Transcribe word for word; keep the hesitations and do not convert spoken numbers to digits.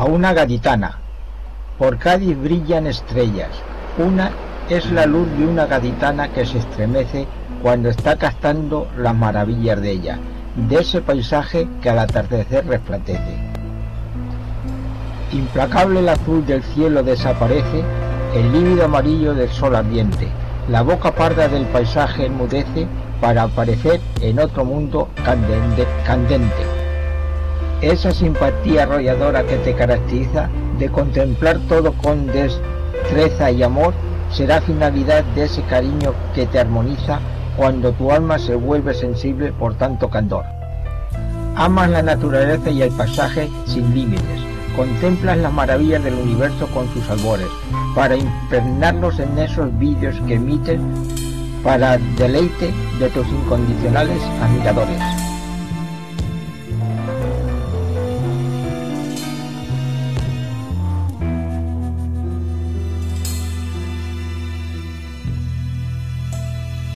a una gaditana. Por Cádiz brillan estrellas. Una es la luz de una gaditana que se estremece cuando está captando las maravillas de ella, de ese paisaje que al atardecer resplandece. Implacable el azul del cielo desaparece, el lívido amarillo del sol ardiente, la boca parda del paisaje enmudece para aparecer en otro mundo candente, candente. Esa simpatía arrolladora que te caracteriza, de contemplar todo con destreza y amor, será finalidad de ese cariño que te armoniza cuando tu alma se vuelve sensible por tanto candor. Amas la naturaleza y el paisaje sin límites, contemplas las maravillas del universo con sus albores, para impregnarlos en esos vídeos que emites para deleite de tus incondicionales admiradores.